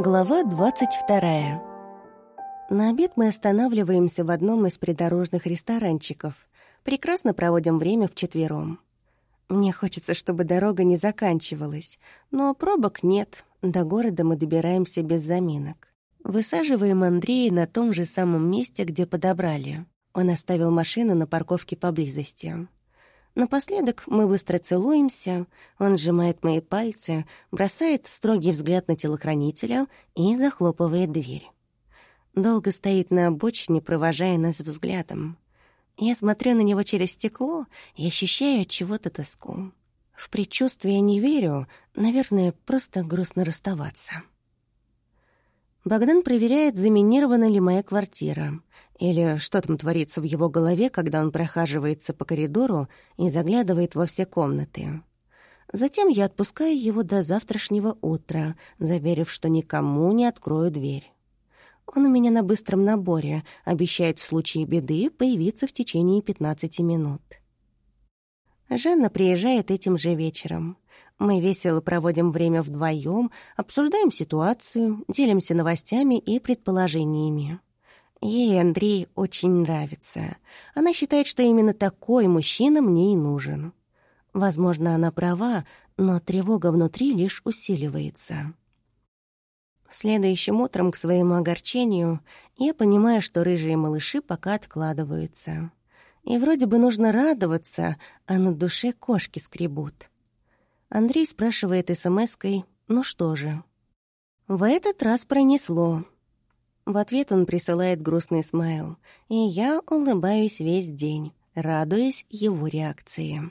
Глава 22. На обед мы останавливаемся в одном из придорожных ресторанчиков. Прекрасно проводим время вчетвером. Мне хочется, чтобы дорога не заканчивалась, но пробок нет, до города мы добираемся без заминок. Высаживаем Андрея на том же самом месте, где подобрали. Он оставил машину на парковке поблизости. Напоследок мы быстро целуемся, он сжимает мои пальцы, бросает строгий взгляд на телохранителя и захлопывает дверь. Долго стоит на обочине, провожая нас взглядом. Я смотрю на него через стекло и ощущаю от чего-то тоску. В предчувствие не верю, наверное, просто грустно расставаться. Богдан проверяет, заминирована ли моя квартира, или что там творится в его голове, когда он прохаживается по коридору и заглядывает во все комнаты. Затем я отпускаю его до завтрашнего утра, заверив, что никому не открою дверь. Он у меня на быстром наборе, обещает в случае беды появиться в течение 15 минут. Жанна приезжает этим же вечером. Мы весело проводим время вдвоем, обсуждаем ситуацию, делимся новостями и предположениями. Ей Андрей очень нравится. Она считает, что именно такой мужчина мне и нужен. Возможно, она права, но тревога внутри лишь усиливается. Следующим утром, к своему огорчению, я понимаю, что рыжие малыши пока откладываются. И вроде бы нужно радоваться, а на душе кошки скребут. Андрей спрашивает смс-кой: «Ну что же?» В этот раз пронесло. В ответ он присылает грустный смайл, и я улыбаюсь весь день, радуясь его реакции.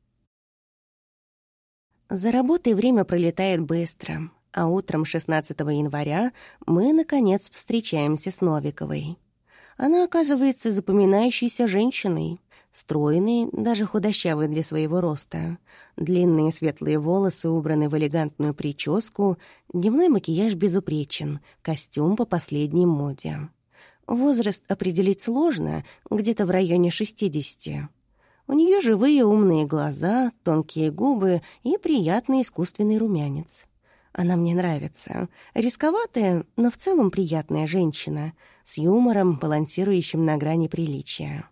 За работой время пролетает быстро, а утром 16 января мы, наконец, встречаемся с Новиковой. Она оказывается запоминающейся женщиной, стройной, даже худощавой для своего роста. Длинные светлые волосы убраны в элегантную прическу, дневной макияж безупречен, костюм по последней моде. Возраст определить сложно, где-то в районе 60. У нее живые умные глаза, тонкие губы и приятный искусственный румянец. Она мне нравится. Рисковатая, но в целом приятная женщина, с юмором, балансирующим на грани приличия.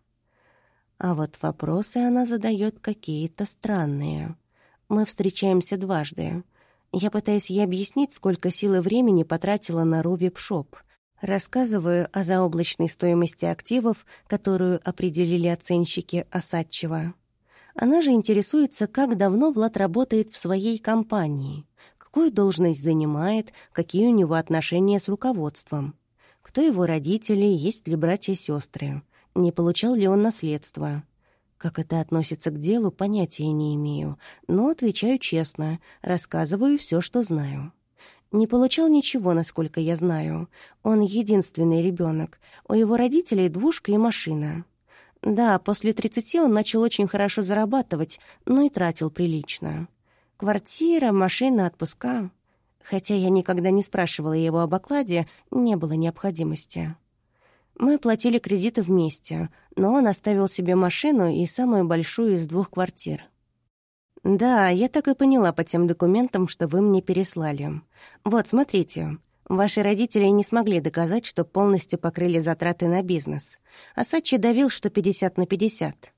А вот вопросы она задает какие-то странные. Мы встречаемся дважды. Я пытаюсь ей объяснить, сколько сил и времени потратила на Рувипшоп. Рассказываю о заоблачной стоимости активов, которую определили оценщики Осадчева. Она же интересуется, как давно Влад работает в своей компании, какую должность занимает, какие у него отношения с руководством, кто его родители, есть ли братья и сестры, не получал ли он наследство. Как это относится к делу, понятия не имею, но отвечаю честно, рассказываю все, что знаю. Не получал ничего, насколько я знаю. Он единственный ребенок. У его родителей двушка и машина. Да, после 30 он начал очень хорошо зарабатывать, но и тратил прилично. Квартира, машина, отпуска. Хотя я никогда не спрашивала его об окладе, не было необходимости. Мы платили кредиты вместе, но он оставил себе машину и самую большую из 2 квартир. Да, я так и поняла по тем документам, что вы мне переслали. Вот, смотрите, ваши родители не смогли доказать, что полностью покрыли затраты на бизнес. Осадчий давил, что 50/50.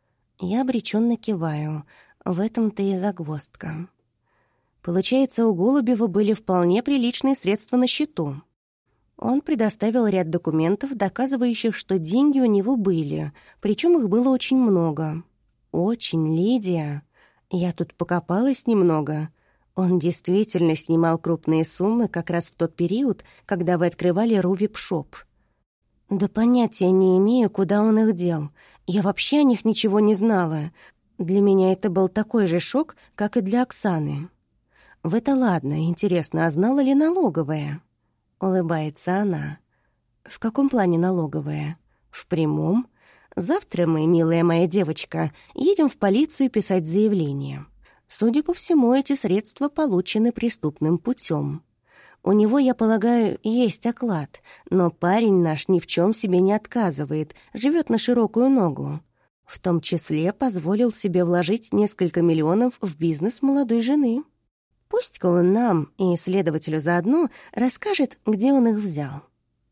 Я обреченно киваю. В этом-то и загвоздка. Получается, у Голубева были вполне приличные средства на счету. Он предоставил ряд документов, доказывающих, что деньги у него были, причем их было очень много. Очень, Лидия. Я тут покопалась немного. Он действительно снимал крупные суммы как раз в тот период, когда вы открывали Рувипшоп. Да понятия не имею, куда он их дел. Я вообще о них ничего не знала. Для меня это был такой же шок, как и для Оксаны. В это ладно, интересно, а знала ли налоговая? Улыбается она. В каком плане налоговая? В прямом. Завтра мы, милая моя девочка, едем в полицию писать заявление. Судя по всему, эти средства получены преступным путем. У него, я полагаю, есть оклад, но парень наш ни в чем себе не отказывает, живет на широкую ногу. В том числе позволил себе вложить несколько миллионов в бизнес молодой жены. Пусть-ка он нам и следователю заодно расскажет, где он их взял.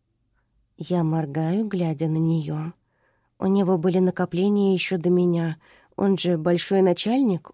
Я моргаю, глядя на нее. У него были накопления еще до меня. Он же большой начальник.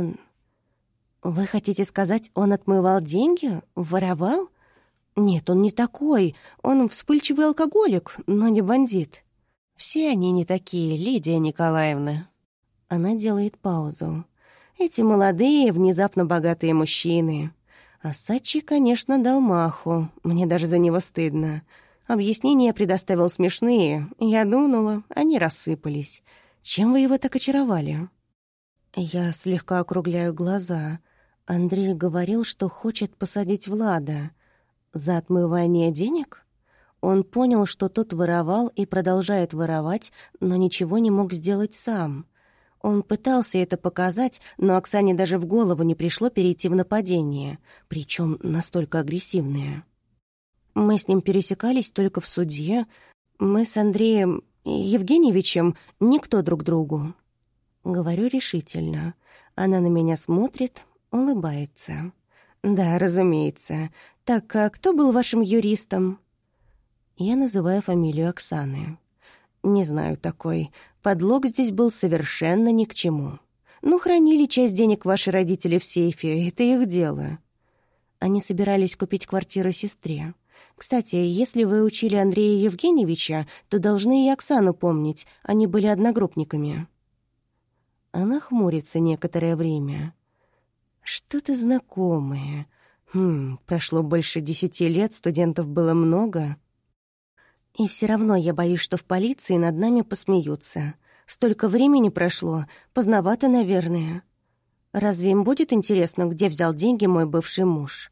Вы хотите сказать, он отмывал деньги? Воровал? Нет, он не такой. Он вспыльчивый алкоголик, но не бандит. Все они не такие, Лидия Николаевна. Она делает паузу. Эти молодые, внезапно богатые мужчины. А Сачи, конечно, дал маху. Мне даже за него стыдно. Объяснения предоставил смешные. Я дунула, они рассыпались. Чем вы его так очаровали? Я слегка округляю глаза. Андрей говорил, что хочет посадить Влада. За отмывание денег? Он понял, что тот воровал и продолжает воровать, но ничего не мог сделать сам. Он пытался это показать, но Оксане даже в голову не пришло перейти в нападение, причем настолько агрессивное. Мы с ним пересекались только в суде. Мы с Андреем Евгеньевичем никто друг другу. Говорю решительно. Она на меня смотрит, улыбается. Да, разумеется. Так, а кто был вашим юристом? Я называю фамилию Оксаны. Не знаю такой. Подлог здесь был совершенно ни к чему. Ну, хранили часть денег ваши родители в сейфе, это их дело. Они собирались купить квартиру сестре. Кстати, если вы учили Андрея Евгеньевича, то должны и Оксану помнить, они были одногруппниками. Она хмурится некоторое время. Что-то знакомое. Прошло больше 10 лет, студентов было много. И все равно я боюсь, что в полиции над нами посмеются. Столько времени прошло, поздновато, наверное. Разве им будет интересно, где взял деньги мой бывший муж?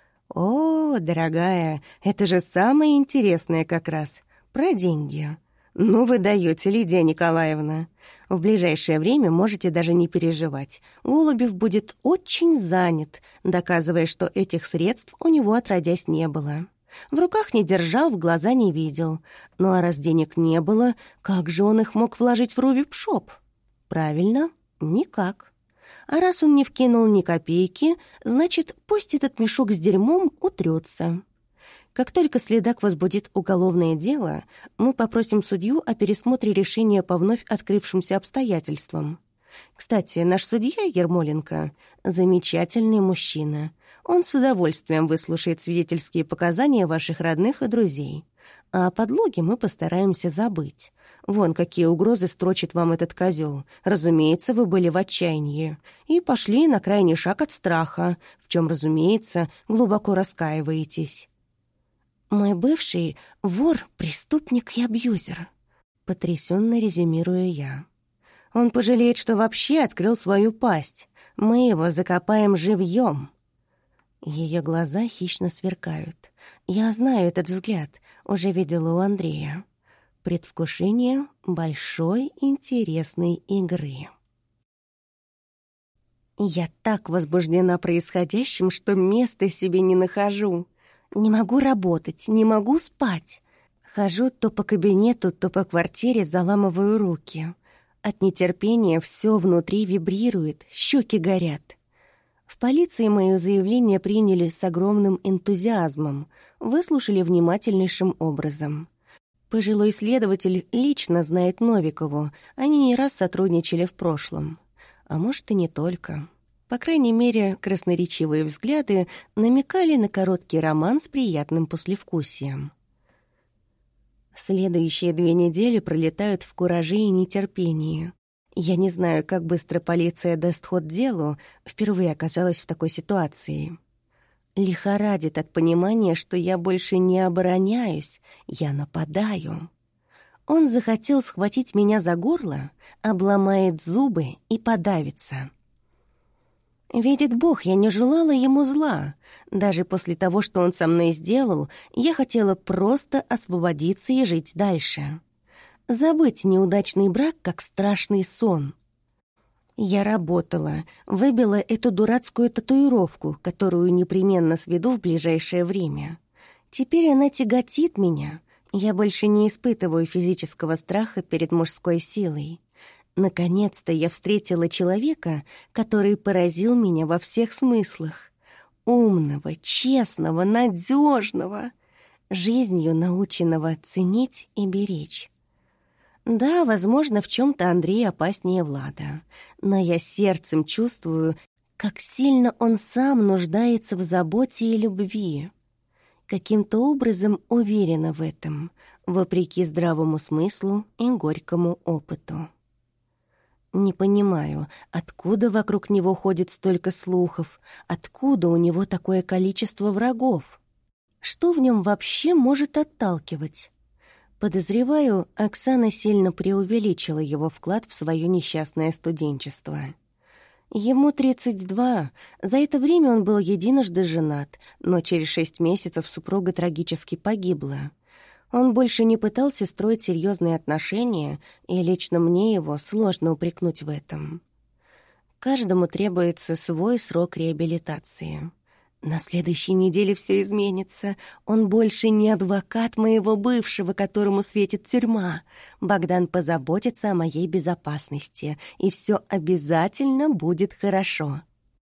О, дорогая, это же самое интересное как раз. Про деньги. Ну, вы даете, Лидия Николаевна. В ближайшее время можете даже не переживать. Голубев будет очень занят, доказывая, что этих средств у него отродясь не было. В руках не держал, в глаза не видел. Ну а раз денег не было, как же он их мог вложить в Рувип-шоп? Правильно, никак. А раз он не вкинул ни копейки, значит, пусть этот мешок с дерьмом утрется. Как только следак возбудит уголовное дело, мы попросим судью о пересмотре решения по вновь открывшимся обстоятельствам. Кстати, наш судья Ермоленко — замечательный мужчина. Он с удовольствием выслушает свидетельские показания ваших родных и друзей. А о подлоге мы постараемся забыть. Вон какие угрозы строчит вам этот козел. Разумеется, вы были в отчаянии. И пошли на крайний шаг от страха, в чем, разумеется, глубоко раскаиваетесь. Мой бывший — вор, преступник и абьюзер. Потрясенно резюмирую я. Он пожалеет, что вообще открыл свою пасть. Мы его закопаем живьем. Ее глаза хищно сверкают. Я знаю этот взгляд, уже видела у Андрея. Предвкушение большой интересной игры. Я так возбуждена происходящим, что места себе не нахожу. Не могу работать, не могу спать. Хожу то по кабинету, то по квартире, заламываю руки. От нетерпения все внутри вибрирует, щеки горят. В полиции мое заявление приняли с огромным энтузиазмом, выслушали внимательнейшим образом. Пожилой следователь лично знает Новикову, они не раз сотрудничали в прошлом. А может, и не только. По крайней мере, красноречивые взгляды намекали на короткий роман с приятным послевкусием. Следующие 2 недели пролетают в кураже и нетерпении. Я не знаю, как быстро полиция даст ход делу, впервые оказалась в такой ситуации. Лихорадит от понимания, что я больше не обороняюсь, я нападаю. Он захотел схватить меня за горло, обломает зубы и подавится. Видит Бог, я не желала ему зла. Даже после того, что он со мной сделал, я хотела просто освободиться и жить дальше. Забыть неудачный брак, как страшный сон. Я работала, выбила эту дурацкую татуировку, которую непременно сведу в ближайшее время. Теперь она тяготит меня. Я больше не испытываю физического страха перед мужской силой. Наконец-то я встретила человека, который поразил меня во всех смыслах. умного, честного, надежного, жизнью наученного ценить и беречь. Да, возможно, в чем-то Андрей опаснее Влада, но я сердцем чувствую, как сильно он сам нуждается в заботе и любви. Каким-то образом уверена в этом, вопреки здравому смыслу и горькому опыту. Не понимаю, откуда вокруг него ходит столько слухов, откуда у него такое количество врагов. Что в нем вообще может отталкивать? Подозреваю, Оксана сильно преувеличила его вклад в свое несчастное студенчество. Ему 32. За это время он был единожды женат, но через 6 месяцев супруга трагически погибла. Он больше не пытался строить серьезные отношения, и лично мне его сложно упрекнуть в этом. Каждому требуется свой срок реабилитации. На следующей неделе все изменится. Он больше не адвокат моего бывшего, которому светит тюрьма. Богдан позаботится о моей безопасности, и все обязательно будет хорошо.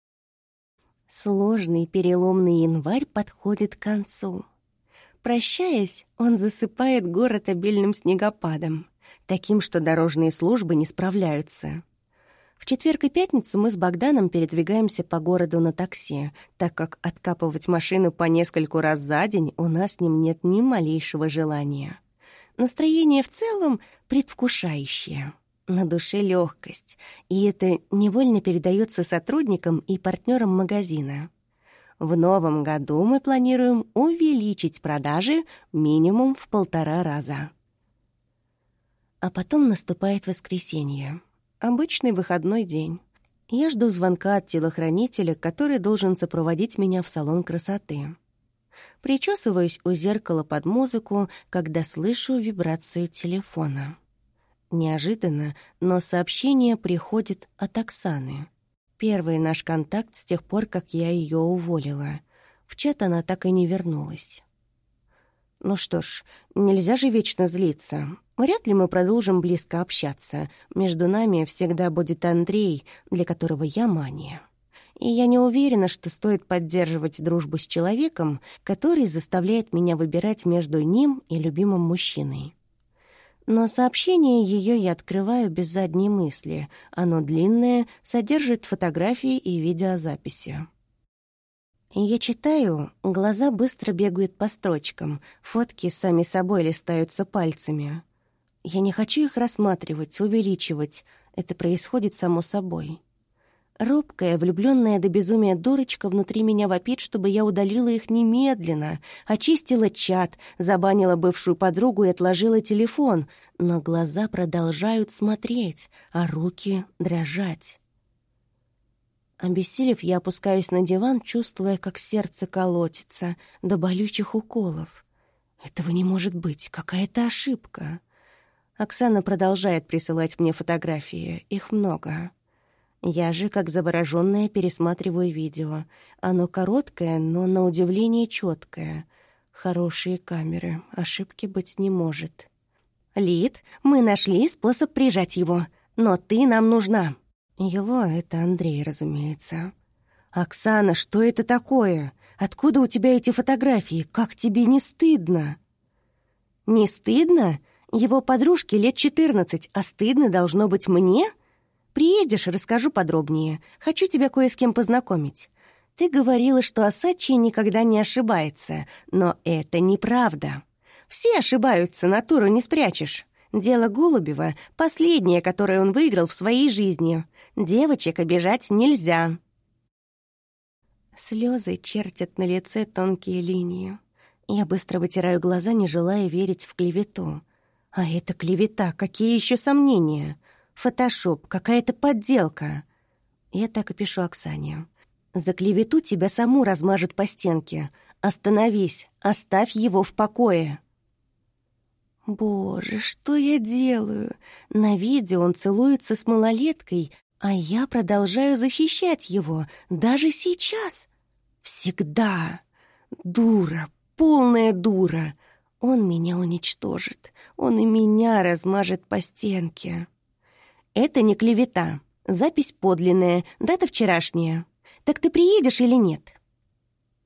Сложный переломный январь подходит к концу. Прощаясь, он засыпает город обильным снегопадом, таким, что дорожные службы не справляются. В четверг и пятницу мы с Богданом передвигаемся по городу на такси, так как откапывать машину по нескольку раз за день у нас с ним нет ни малейшего желания. Настроение в целом предвкушающее, на душе легкость, и это невольно передается сотрудникам и партнерам магазина. В новом году мы планируем увеличить продажи минимум в 1,5 раза. А потом наступает воскресенье. Обычный выходной день. Я жду звонка от телохранителя, который должен сопроводить меня в салон красоты. Причесываюсь у зеркала под музыку, когда слышу вибрацию телефона. Неожиданно, но сообщение приходит от Оксаны. Первый наш контакт с тех пор, как я ее уволила. В чат она так и не вернулась. Ну что ж, нельзя же вечно злиться. Вряд ли мы продолжим близко общаться. Между нами всегда будет Андрей, для которого я Мания. И я не уверена, что стоит поддерживать дружбу с человеком, который заставляет меня выбирать между ним и любимым мужчиной. Но сообщение ее я открываю без задней мысли. Оно длинное, содержит фотографии и видеозаписи. Я читаю, глаза быстро бегают по строчкам, фотки сами собой листаются пальцами. Я не хочу их рассматривать, увеличивать, это происходит само собой. Робкая, влюбленная до безумия дурочка внутри меня вопит, чтобы я удалила их немедленно, очистила чат, забанила бывшую подругу и отложила телефон, но глаза продолжают смотреть, а руки дрожать. Обессилев, я опускаюсь на диван, чувствуя, как сердце колотится до болючих уколов. Этого не может быть, какая-то ошибка. Оксана продолжает присылать мне фотографии, их много. Я же, как заворожённая, пересматриваю видео. Оно короткое, но на удивление чёткое. Хорошие камеры, ошибки быть не может. «Лид, мы нашли способ прижать его, но ты нам нужна». Его — это Андрей, разумеется. «Оксана, что это такое? Откуда у тебя эти фотографии? Как тебе не стыдно?» «Не стыдно? Его подружке лет 14, а стыдно должно быть мне? Приедешь, расскажу подробнее. Хочу тебя кое с кем познакомить. Ты говорила, что Осадчий никогда не ошибается, но это неправда. Все ошибаются, натуру не спрячешь. Дело Голубева — последнее, которое он выиграл в своей жизни. Девочек обижать нельзя». Слезы чертят на лице тонкие линии. Я быстро вытираю глаза, не желая верить в клевету. А это клевета, какие еще сомнения? Фотошоп, какая-то подделка. Я так и пишу Оксане. «За клевету тебя саму размажут по стенке. Остановись, оставь его в покое». Боже, что я делаю? На видео он целуется с малолеткой, а я продолжаю защищать его, даже сейчас. Всегда. Дура, полная дура. Он меня уничтожит, он и меня размажет по стенке. Это не клевета, запись подлинная, дата вчерашняя. Так ты приедешь или нет?